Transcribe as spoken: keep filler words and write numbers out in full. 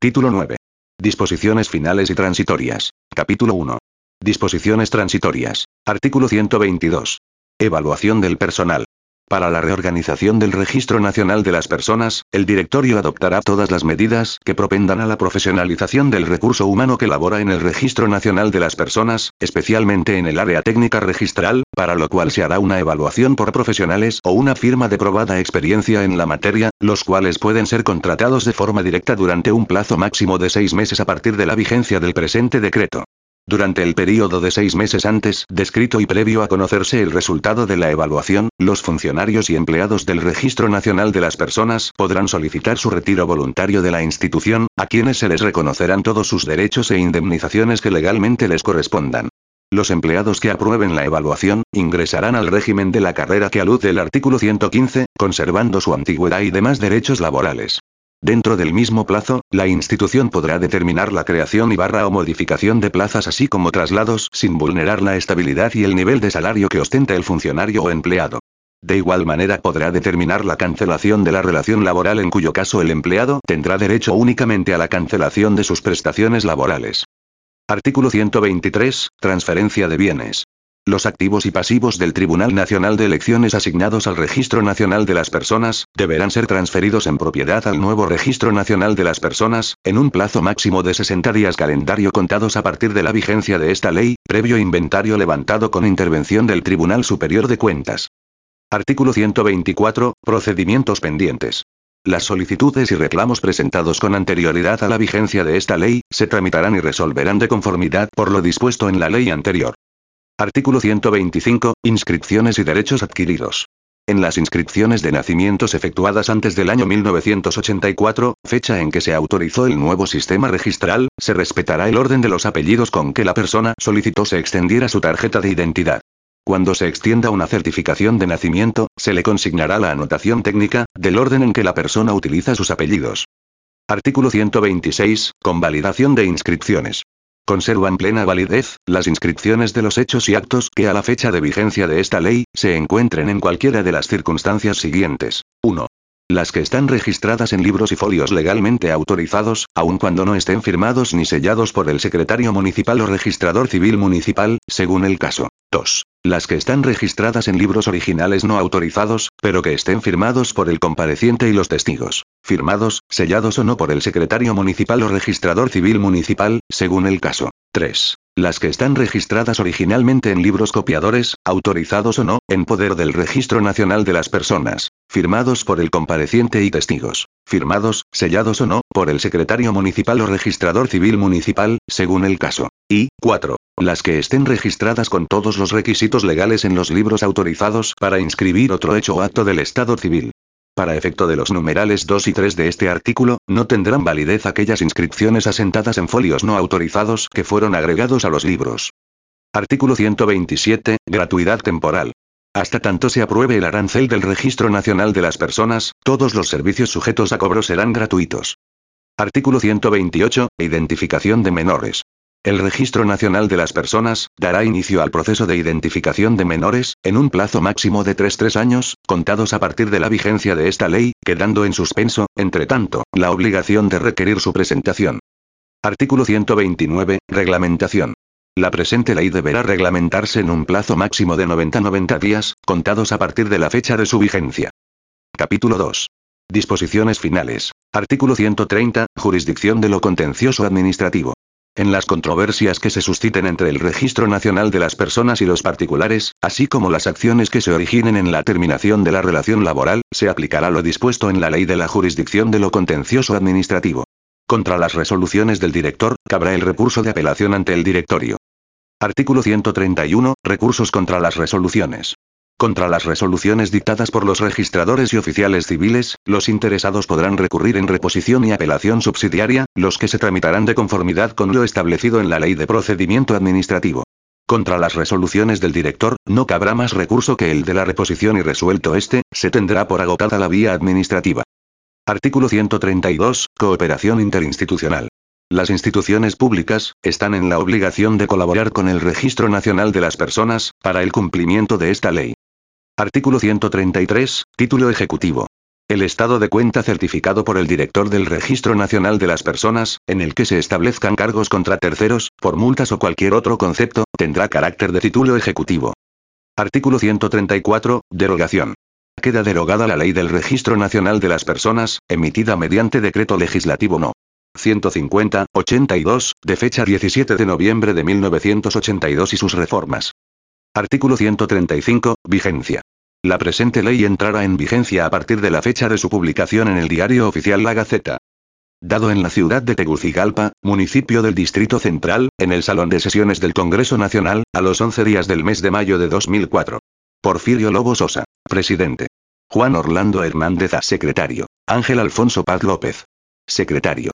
Título nueve. Disposiciones finales y transitorias. Capítulo uno. Disposiciones transitorias. Artículo ciento veintidós. Evaluación del personal. Para la reorganización del Registro Nacional de las Personas, el Directorio adoptará todas las medidas que propendan a la profesionalización del recurso humano que labora en el Registro Nacional de las Personas, especialmente en el área técnica registral, para lo cual se hará una evaluación por profesionales o una firma de probada experiencia en la materia, los cuales pueden ser contratados de forma directa durante un plazo máximo de seis meses a partir de la vigencia del presente decreto. Durante el período de seis meses antes descrito y previo a conocerse el resultado de la evaluación, los funcionarios y empleados del Registro Nacional de las Personas podrán solicitar su retiro voluntario de la institución, a quienes se les reconocerán todos sus derechos e indemnizaciones que legalmente les correspondan. Los empleados que aprueben la evaluación, ingresarán al régimen de la carrera que alude el artículo ciento quince, conservando su antigüedad y demás derechos laborales. Dentro del mismo plazo, la institución podrá determinar la creación y barra o modificación de plazas así como traslados sin vulnerar la estabilidad y el nivel de salario que ostenta el funcionario o empleado. De igual manera podrá determinar la cancelación de la relación laboral en cuyo caso el empleado tendrá derecho únicamente a la cancelación de sus prestaciones laborales. Artículo ciento veintitrés. Transferencia de bienes. Los activos y pasivos del Tribunal Nacional de Elecciones asignados al Registro Nacional de las Personas, deberán ser transferidos en propiedad al nuevo Registro Nacional de las Personas, en un plazo máximo de sesenta días calendario contados a partir de la vigencia de esta ley, previo inventario levantado con intervención del Tribunal Superior de Cuentas. Artículo ciento veinticuatro. Procedimientos pendientes. Las solicitudes y reclamos presentados con anterioridad a la vigencia de esta ley, se tramitarán y resolverán de conformidad por lo dispuesto en la ley anterior. Artículo ciento veinticinco. Inscripciones y derechos adquiridos. En las inscripciones de nacimientos efectuadas antes del año mil novecientos ochenta y cuatro, fecha en que se autorizó el nuevo sistema registral, se respetará el orden de los apellidos con que la persona solicitó se extendiera su tarjeta de identidad. Cuando se extienda una certificación de nacimiento, se le consignará la anotación técnica del orden en que la persona utiliza sus apellidos. Artículo ciento veintiséis. Convalidación de inscripciones. Conservan plena validez las inscripciones de los hechos y actos que a la fecha de vigencia de esta ley, se encuentren en cualquiera de las circunstancias siguientes. uno. Las que están registradas en libros y folios legalmente autorizados, aun cuando no estén firmados ni sellados por el secretario municipal o registrador civil municipal, según el caso. dos. Las que están registradas en libros originales no autorizados, pero que estén firmados por el compareciente y los testigos, firmados, sellados o no por el secretario municipal o registrador civil municipal, según el caso. tres. Las que están registradas originalmente en libros copiadores, autorizados o no, en poder del Registro Nacional de las Personas, firmados por el compareciente y testigos, firmados, sellados o no, por el secretario municipal o registrador civil municipal, según el caso. Y, cuatro. Las que estén registradas con todos los requisitos legales en los libros autorizados para inscribir otro hecho o acto del Estado civil. Para efecto de los numerales dos y tres de este artículo, no tendrán validez aquellas inscripciones asentadas en folios no autorizados que fueron agregados a los libros. Artículo ciento veintisiete. Gratuidad temporal. Hasta tanto se apruebe el arancel del Registro Nacional de las Personas, todos los servicios sujetos a cobro serán gratuitos. Artículo ciento veintiocho. Identificación de menores. El Registro Nacional de las Personas dará inicio al proceso de identificación de menores, en un plazo máximo de tres tres años, contados a partir de la vigencia de esta ley, quedando en suspenso, entre tanto, la obligación de requerir su presentación. Artículo ciento veintinueve. Reglamentación. La presente ley deberá reglamentarse en un plazo máximo de noventa a noventa días, contados a partir de la fecha de su vigencia. Capítulo dos. Disposiciones finales. Artículo ciento treinta. Jurisdicción de lo contencioso administrativo. En las controversias que se susciten entre el Registro Nacional de las Personas y los particulares, así como las acciones que se originen en la terminación de la relación laboral, se aplicará lo dispuesto en la Ley de la Jurisdicción de lo Contencioso Administrativo. Contra las resoluciones del director, cabrá el recurso de apelación ante el directorio. Artículo ciento treinta y uno. Recursos contra las resoluciones. Contra las resoluciones dictadas por los registradores y oficiales civiles, los interesados podrán recurrir en reposición y apelación subsidiaria, los que se tramitarán de conformidad con lo establecido en la Ley de Procedimiento Administrativo. Contra las resoluciones del director, no cabrá más recurso que el de la reposición y resuelto este, se tendrá por agotada la vía administrativa. Artículo ciento treinta y dos. Cooperación interinstitucional. Las instituciones públicas están en la obligación de colaborar con el Registro Nacional de las Personas, para el cumplimiento de esta ley. Artículo ciento treinta y tres. Título ejecutivo. El estado de cuenta certificado por el director del Registro Nacional de las Personas, en el que se establezcan cargos contra terceros, por multas o cualquier otro concepto, tendrá carácter de título ejecutivo. Artículo ciento treinta y cuatro. Derogación. Queda derogada la Ley del Registro Nacional de las Personas, emitida mediante Decreto Legislativo No. ciento cincuenta, ochenta y dos, de fecha diecisiete de noviembre de mil novecientos ochenta y dos y sus reformas. Artículo ciento treinta y cinco. Vigencia. La presente ley entrará en vigencia a partir de la fecha de su publicación en el Diario Oficial La Gaceta. Dado en la ciudad de Tegucigalpa, municipio del Distrito Central, en el Salón de Sesiones del Congreso Nacional, a los once días del mes de mayo de dos mil cuatro. Porfirio Lobo Sosa, presidente. Juan Orlando Hernández A. Secretario. Ángel Alfonso Paz López. Secretario.